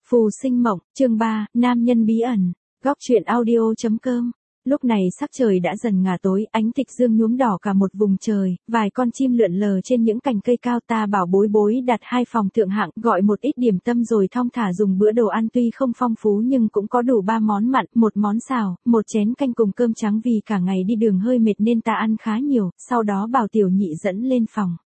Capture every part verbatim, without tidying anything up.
Phù sinh mộng, chương ba, nam nhân bí ẩn, góc truyện audio.com. Lúc này sắc trời đã dần ngả tối, ánh tịch dương nhuốm đỏ cả một vùng trời, vài con chim lượn lờ trên những cành cây cao. Ta bảo bối bối đặt hai phòng thượng hạng, gọi một ít điểm tâm rồi thong thả dùng bữa đồ ăn tuy không phong phú nhưng cũng có đủ ba món mặn, một món xào, một chén canh cùng cơm trắng vì cả ngày đi đường hơi mệt nên ta ăn khá nhiều, sau đó bảo tiểu nhị dẫn lên phòng.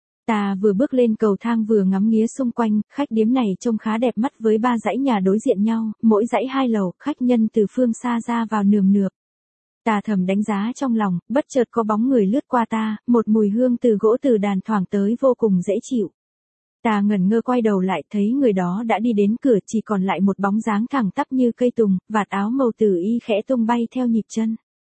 Ta vừa bước lên cầu thang vừa ngắm nghía xung quanh, khách điếm này trông khá đẹp mắt với ba dãy nhà đối diện nhau, mỗi dãy hai lầu, khách nhân từ phương xa ra vào nườm nượp. Ta thầm đánh giá trong lòng, bất chợt có bóng người lướt qua ta, một mùi hương từ gỗ từ đàn thoảng tới vô cùng dễ chịu. Ta ngẩn ngơ quay đầu lại thấy người đó đã đi đến cửa, chỉ còn lại một bóng dáng thẳng tắp như cây tùng, vạt áo màu tử y khẽ tung bay theo nhịp chân.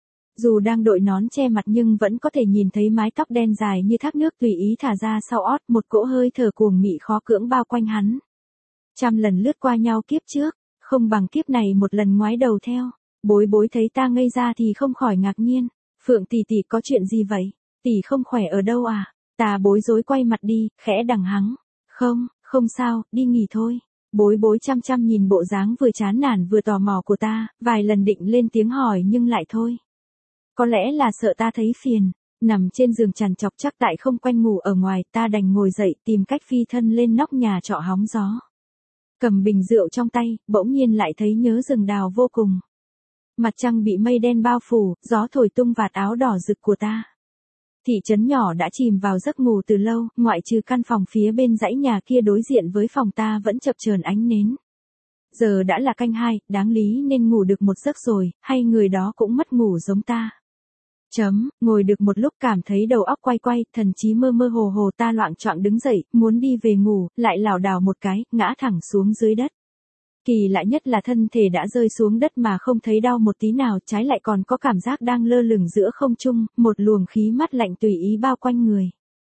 Dù đang đội nón che mặt nhưng vẫn có thể nhìn thấy mái tóc đen dài như thác nước tùy ý thả ra sau ót, một cỗ hơi thở cuồng mị khó cưỡng bao quanh hắn. Trăm lần lướt qua nhau kiếp trước, không bằng kiếp này một lần ngoái đầu theo. Bối bối thấy ta ngây ra thì không khỏi ngạc nhiên. Phượng tỷ tỷ có chuyện gì vậy? Tỷ không khỏe ở đâu à? Ta bối rối quay mặt đi, khẽ đằng hắng. Không, không sao, đi nghỉ thôi. Bối bối chăm chăm nhìn bộ dáng vừa chán nản vừa tò mò của ta, vài lần định lên tiếng hỏi nhưng lại thôi. Có lẽ là sợ ta thấy phiền, nằm trên giường trằn trọc chắc tại không quen ngủ ở ngoài, ta đành ngồi dậy tìm cách phi thân lên nóc nhà trọ hóng gió. Cầm bình rượu trong tay, bỗng nhiên lại thấy nhớ rừng đào vô cùng. Mặt trăng bị mây đen bao phủ, gió thổi tung vạt áo đỏ rực của ta. Thị trấn nhỏ đã chìm vào giấc ngủ từ lâu, ngoại trừ căn phòng phía bên dãy nhà kia đối diện với phòng ta vẫn chập chờn ánh nến. Giờ đã là canh hai, đáng lý nên ngủ được một giấc rồi, hay người đó cũng mất ngủ giống ta. Chấm, ngồi được một lúc cảm thấy đầu óc quay quay, thần trí mơ mơ hồ hồ, ta loạng choạng đứng dậy, muốn đi về ngủ, lại lảo đảo một cái, ngã thẳng xuống dưới đất. Kỳ lạ nhất là thân thể đã rơi xuống đất mà không thấy đau một tí nào, trái lại còn có cảm giác đang lơ lửng giữa không trung, một luồng khí mát lạnh tùy ý bao quanh người.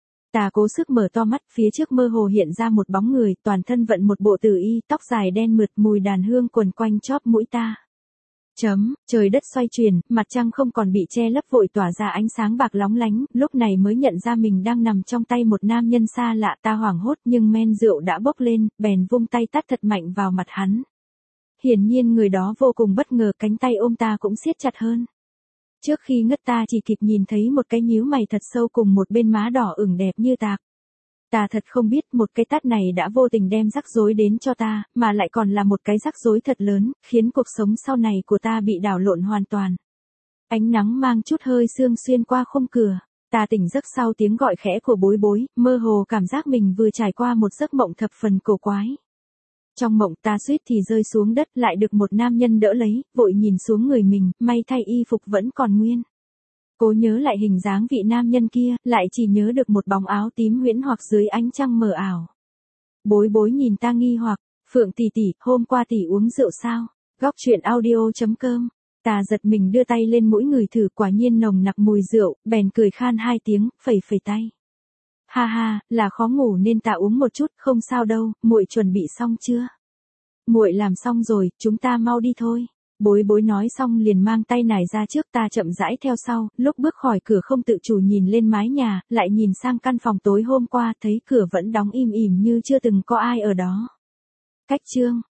Ta cố sức mở to mắt, phía trước mơ hồ hiện ra một bóng người, toàn thân vận một bộ tử y, tóc dài đen mượt, mùi đàn hương quần quanh chóp mũi ta. Chấm, trời đất xoay chuyển, mặt trăng không còn bị che lấp vội tỏa ra ánh sáng bạc lóng lánh, lúc này mới nhận ra mình đang nằm trong tay một nam nhân xa lạ. Ta hoảng hốt nhưng men rượu đã bốc lên, bèn vung tay tát thật mạnh vào mặt hắn. Hiển nhiên người đó vô cùng bất ngờ, cánh tay ôm ta cũng siết chặt hơn. Trước khi ngất ta chỉ kịp nhìn thấy một cái nhíu mày thật sâu cùng một bên má đỏ ửng đẹp như tạc. Ta thật không biết một cái tát này đã vô tình đem rắc rối đến cho ta, mà lại còn là một cái rắc rối thật lớn, khiến cuộc sống sau này của ta bị đảo lộn hoàn toàn. Ánh nắng mang chút hơi sương xuyên qua khung cửa, ta tỉnh giấc sau tiếng gọi khẽ của bối bối, mơ hồ cảm giác mình vừa trải qua một giấc mộng thập phần cổ quái. Trong mộng ta suýt thì rơi xuống đất, lại được một nam nhân đỡ lấy, vội nhìn xuống người mình, may thay y phục vẫn còn nguyên. Cố nhớ lại hình dáng vị nam nhân kia, lại chỉ nhớ được một bóng áo tím huyễn hoặc dưới ánh trăng mờ ảo. Bối bối nhìn ta nghi hoặc, Phượng tỷ tỷ, hôm qua tỷ uống rượu sao? Góc truyện audio.com. Ta giật mình đưa tay lên mũi người thử, quả nhiên nồng nặc mùi rượu, bèn cười khan hai tiếng, phẩy phẩy tay. Ha ha, là khó ngủ nên ta uống một chút, không sao đâu, muội chuẩn bị xong chưa? Muội làm xong rồi, chúng ta mau đi thôi. Bối bối nói xong liền mang tay nải ra trước, ta chậm rãi theo sau, lúc bước khỏi cửa không tự chủ nhìn lên mái nhà, lại nhìn sang căn phòng tối hôm qua, thấy cửa vẫn đóng im ỉm như chưa từng có ai ở đó. Cách chương.